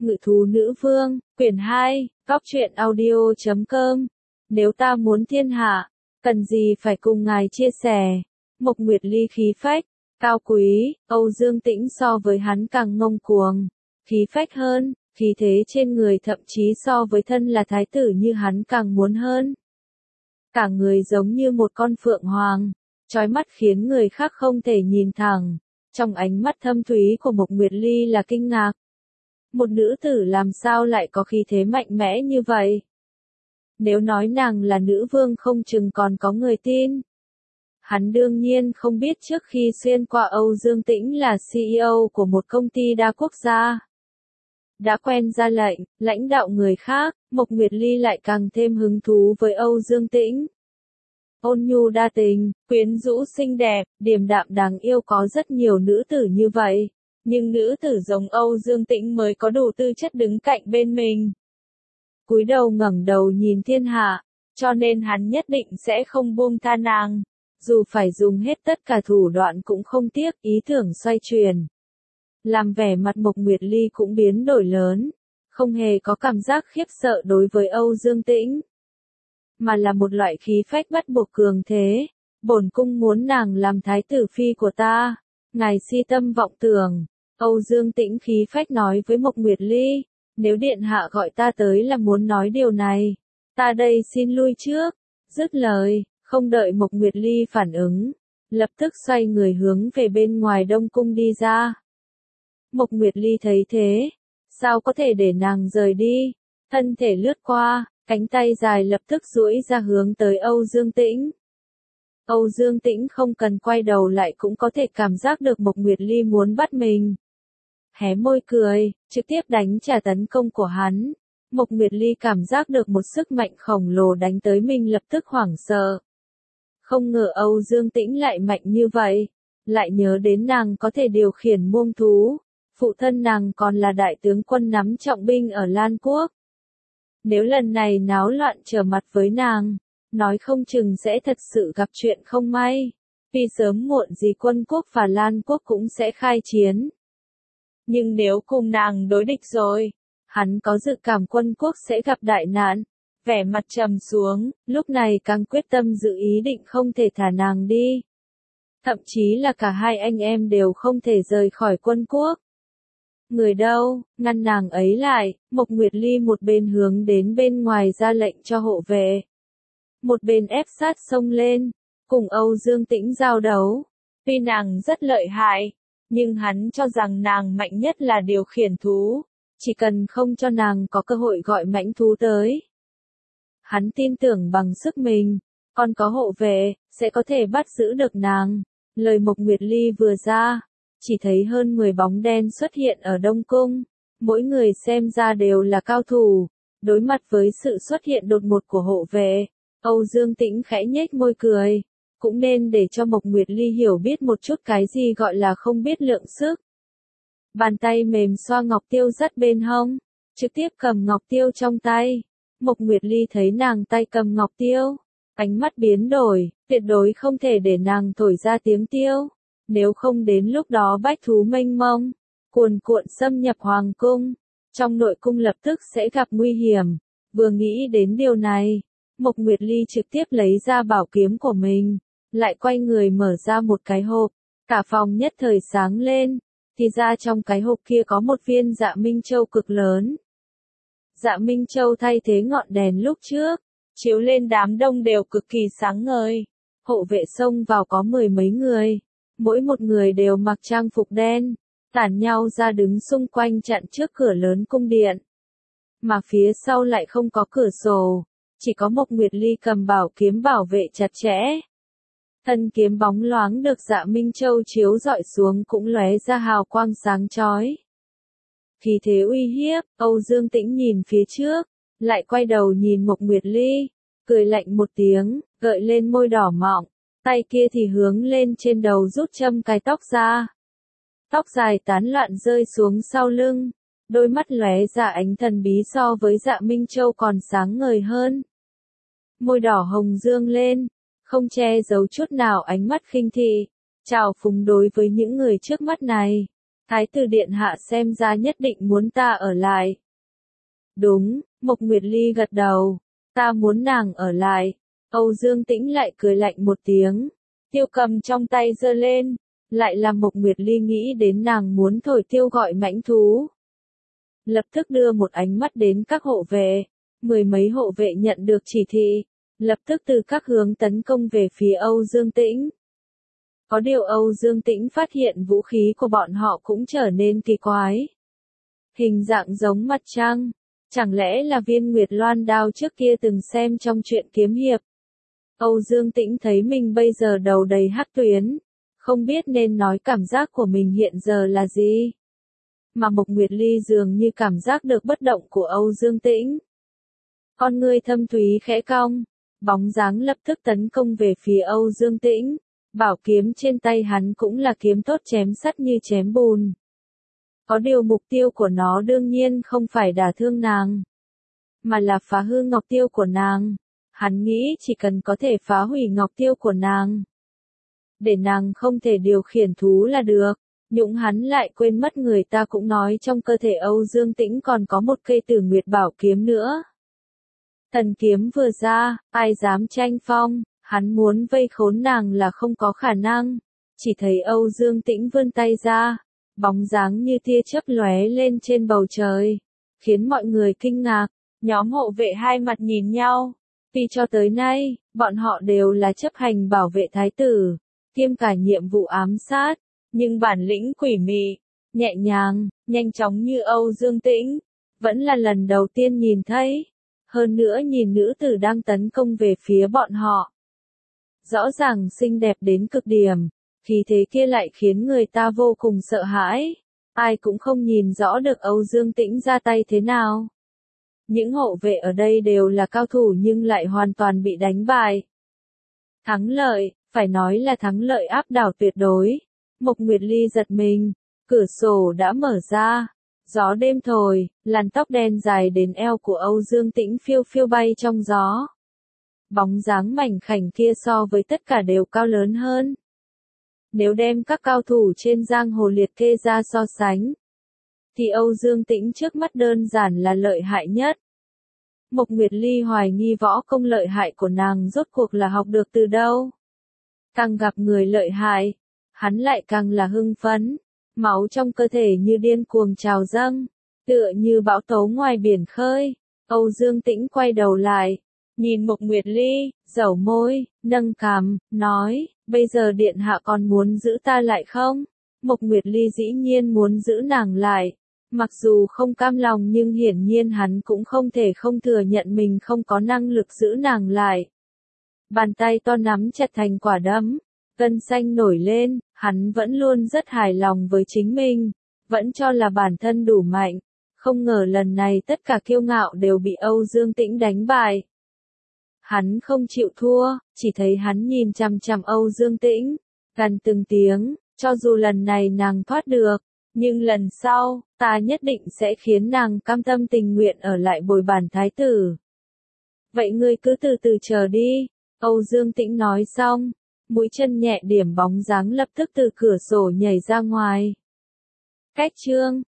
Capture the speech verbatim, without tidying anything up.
Ngự thú nữ vương, quyển hai, góc truyện audio chấm com. Nếu ta muốn thiên hạ, cần gì phải cùng ngài chia sẻ. Mộc Nguyệt Ly khí phách, cao quý, Âu Dương Tĩnh so với hắn càng ngông cuồng, khí phách hơn, khí thế trên người thậm chí so với thân là thái tử như hắn càng muốn hơn. Cả người giống như một con phượng hoàng, chói mắt khiến người khác không thể nhìn thẳng. Trong ánh mắt thâm thúy của Mộc Nguyệt Ly là kinh ngạc. Một nữ tử làm sao lại có khí thế mạnh mẽ như vậy? Nếu nói nàng là nữ vương không chừng còn có người tin. Hắn đương nhiên không biết trước khi xuyên qua Âu Dương Tĩnh là xê e ô của một công ty đa quốc gia. Đã quen ra lệnh, lãnh đạo người khác, Mộc Nguyệt Ly lại càng thêm hứng thú với Âu Dương Tĩnh. Ôn nhu đa tình, quyến rũ xinh đẹp, điềm đạm đáng yêu, có rất nhiều nữ tử như vậy. Nhưng nữ tử giống Âu Dương Tĩnh mới có đủ tư chất đứng cạnh bên mình. Cúi đầu ngẩng đầu nhìn thiên hạ, cho nên hắn nhất định sẽ không buông tha nàng. Dù phải dùng hết tất cả thủ đoạn cũng không tiếc, ý tưởng xoay chuyển. Làm vẻ mặt Mộc Nguyệt Ly cũng biến đổi lớn, không hề có cảm giác khiếp sợ đối với Âu Dương Tĩnh, mà là một loại khí phách bắt buộc cường thế. Bổn cung muốn nàng làm thái tử phi của ta, ngài si tâm vọng tưởng. Âu Dương Tĩnh khí phách nói với Mộc Nguyệt Ly, nếu điện hạ gọi ta tới là muốn nói điều này, ta đây xin lui trước. Dứt lời, không đợi Mộc Nguyệt Ly phản ứng, lập tức xoay người hướng về bên ngoài Đông Cung đi ra. Mộc Nguyệt Ly thấy thế, sao có thể để nàng rời đi, thân thể lướt qua, cánh tay dài lập tức duỗi ra hướng tới Âu Dương Tĩnh. Âu Dương Tĩnh không cần quay đầu lại cũng có thể cảm giác được Mộc Nguyệt Ly muốn bắt mình. Hé môi cười, trực tiếp đánh trả tấn công của hắn. Mộc Nguyệt Ly cảm giác được một sức mạnh khổng lồ đánh tới mình, lập tức hoảng sợ. Không ngờ Âu Dương Tĩnh lại mạnh như vậy, lại nhớ đến nàng có thể điều khiển muông thú. Phụ thân nàng còn là đại tướng quân nắm trọng binh ở Lan Quốc. Nếu lần này náo loạn trở mặt với nàng, nói không chừng sẽ thật sự gặp chuyện không may. Vì sớm muộn gì Quân Quốc và Lan Quốc cũng sẽ khai chiến. Nhưng nếu cùng nàng đối địch rồi, hắn có dự cảm Quân Quốc sẽ gặp đại nạn. Vẻ mặt trầm xuống, lúc này càng quyết tâm giữ ý định không thể thả nàng đi. Thậm chí là cả hai anh em đều không thể rời khỏi Quân Quốc. Người đâu, ngăn nàng ấy lại. Mộc Nguyệt Ly một bên hướng đến bên ngoài ra lệnh cho hộ vệ, một bên ép sát xông lên, cùng Âu Dương Tĩnh giao đấu. Tuy nàng rất lợi hại, nhưng hắn cho rằng nàng mạnh nhất là điều khiển thú, chỉ cần không cho nàng có cơ hội gọi mãnh thú tới. Hắn tin tưởng bằng sức mình, còn có hộ vệ, sẽ có thể bắt giữ được nàng. Lời Mộc Nguyệt Ly vừa ra, chỉ thấy hơn mười bóng đen xuất hiện ở Đông Cung, mỗi người xem ra đều là cao thủ. Đối mặt với sự xuất hiện đột ngột của hộ vệ, Âu Dương Tĩnh khẽ nhếch môi cười, cũng nên để cho Mộc Nguyệt Ly hiểu biết một chút cái gì gọi là không biết lượng sức. Bàn tay mềm xoa ngọc tiêu dắt bên hông, trực tiếp cầm ngọc tiêu trong tay. Mộc Nguyệt Ly thấy nàng tay cầm ngọc tiêu, ánh mắt biến đổi, tuyệt đối không thể để nàng thổi ra tiếng tiêu. Nếu không đến lúc đó bách thú mênh mông, cuồn cuộn xâm nhập hoàng cung, trong nội cung lập tức sẽ gặp nguy hiểm. Vừa nghĩ đến điều này, Mộc Nguyệt Ly trực tiếp lấy ra bảo kiếm của mình, lại quay người mở ra một cái hộp, cả phòng nhất thời sáng lên, thì ra trong cái hộp kia có một viên Dạ Minh Châu cực lớn. Dạ Minh Châu thay thế ngọn đèn lúc trước, chiếu lên đám đông đều cực kỳ sáng ngời. Hộ vệ xông vào có mười mấy người, mỗi một người đều mặc trang phục đen, tản nhau ra đứng xung quanh chặn trước cửa lớn cung điện. Mà phía sau lại không có cửa sổ, chỉ có Mộc Nguyệt Ly cầm bảo kiếm bảo vệ chặt chẽ. Thân kiếm bóng loáng được Dạ Minh Châu chiếu rọi xuống cũng lóe ra hào quang sáng chói. Khí thế uy hiếp. Âu Dương Tĩnh nhìn phía trước, lại quay đầu nhìn Mộc Nguyệt Ly, cười lạnh một tiếng, gợi lên môi đỏ mọng, tay kia thì hướng lên trên đầu rút châm cài tóc ra. Tóc dài tán loạn rơi xuống sau lưng, đôi mắt lóe ra ánh thần bí so với Dạ Minh Châu còn sáng ngời hơn. Môi đỏ hồng dương lên, không che giấu chút nào ánh mắt khinh thị, trào phúng đối với những người trước mắt này. Thái tử điện hạ xem ra nhất định muốn ta ở lại. Đúng, Mộc Nguyệt Ly gật đầu. Ta muốn nàng ở lại. Âu Dương Tĩnh lại cười lạnh một tiếng. Tiêu cầm trong tay giơ lên. Lại làm Mộc Nguyệt Ly nghĩ đến nàng muốn thổi tiêu gọi mãnh thú. Lập tức đưa một ánh mắt đến các hộ vệ. Mười mấy hộ vệ nhận được chỉ thị. Lập tức từ các hướng tấn công về phía Âu Dương Tĩnh. Có điều Âu Dương Tĩnh phát hiện vũ khí của bọn họ cũng trở nên kỳ quái. Hình dạng giống mặt trăng. Chẳng lẽ là viên Nguyệt Loan đao trước kia từng xem trong truyện kiếm hiệp. Âu Dương Tĩnh thấy mình bây giờ đầu đầy hắc tuyến. Không biết nên nói cảm giác của mình hiện giờ là gì. Mà Mộc Nguyệt Ly dường như cảm giác được bất động của Âu Dương Tĩnh. Con người thâm thúy khẽ cong. Bóng dáng lập tức tấn công về phía Âu Dương Tĩnh. Bảo kiếm trên tay hắn cũng là kiếm tốt chém sắt như chém bùn. Có điều mục tiêu của nó đương nhiên không phải đả thương nàng, mà là phá hư ngọc tiêu của nàng. Hắn nghĩ chỉ cần có thể phá hủy ngọc tiêu của nàng, để nàng không thể điều khiển thú là được. Nhũng hắn lại quên mất người ta cũng nói trong cơ thể Âu Dương Tĩnh còn có một cây Tử Nguyệt bảo kiếm nữa. Thần kiếm vừa ra, ai dám tranh phong, hắn muốn vây khốn nàng là không có khả năng. Chỉ thấy Âu Dương Tĩnh vươn tay ra, bóng dáng như tia chớp lóe lên trên bầu trời, khiến mọi người kinh ngạc. Nhóm hộ vệ hai mặt nhìn nhau, vì cho tới nay, bọn họ đều là chấp hành bảo vệ thái tử, kiêm cả nhiệm vụ ám sát, nhưng bản lĩnh quỷ mị, nhẹ nhàng, nhanh chóng như Âu Dương Tĩnh, vẫn là lần đầu tiên nhìn thấy. Hơn nữa nhìn nữ tử đang tấn công về phía bọn họ. Rõ ràng xinh đẹp đến cực điểm, khí thế kia lại khiến người ta vô cùng sợ hãi. Ai cũng không nhìn rõ được Âu Dương Tĩnh ra tay thế nào. Những hộ vệ ở đây đều là cao thủ nhưng lại hoàn toàn bị đánh bại. Thắng lợi, phải nói là thắng lợi áp đảo tuyệt đối. Mộc Nguyệt Ly giật mình, cửa sổ đã mở ra. Gió đêm thổi, làn tóc đen dài đến eo của Âu Dương Tĩnh phiêu phiêu bay trong gió. Bóng dáng mảnh khảnh kia so với tất cả đều cao lớn hơn. Nếu đem các cao thủ trên giang hồ liệt kê ra so sánh, thì Âu Dương Tĩnh trước mắt đơn giản là lợi hại nhất. Mộc Nguyệt Ly hoài nghi võ công lợi hại của nàng rốt cuộc là học được từ đâu. Càng gặp người lợi hại, hắn lại càng là hưng phấn. Máu trong cơ thể như điên cuồng trào dâng, tựa như bão tố ngoài biển khơi. Âu Dương Tĩnh quay đầu lại, nhìn Mộc Nguyệt Ly, dẩu môi, nâng cằm, nói, bây giờ điện hạ còn muốn giữ ta lại không? Mộc Nguyệt Ly dĩ nhiên muốn giữ nàng lại, mặc dù không cam lòng nhưng hiển nhiên hắn cũng không thể không thừa nhận mình không có năng lực giữ nàng lại. Bàn tay to nắm chặt thành quả đấm. Gân xanh nổi lên, hắn vẫn luôn rất hài lòng với chính mình, vẫn cho là bản thân đủ mạnh, không ngờ lần này tất cả kiêu ngạo đều bị Âu Dương Tĩnh đánh bại. Hắn không chịu thua, chỉ thấy hắn nhìn chằm chằm Âu Dương Tĩnh, gằn từng tiếng, cho dù lần này nàng thoát được, nhưng lần sau, ta nhất định sẽ khiến nàng cam tâm tình nguyện ở lại bồi bàn thái tử. Vậy ngươi cứ từ từ chờ đi, Âu Dương Tĩnh nói xong. Mũi chân nhẹ điểm bóng dáng lập tức từ cửa sổ nhảy ra ngoài. Cách chương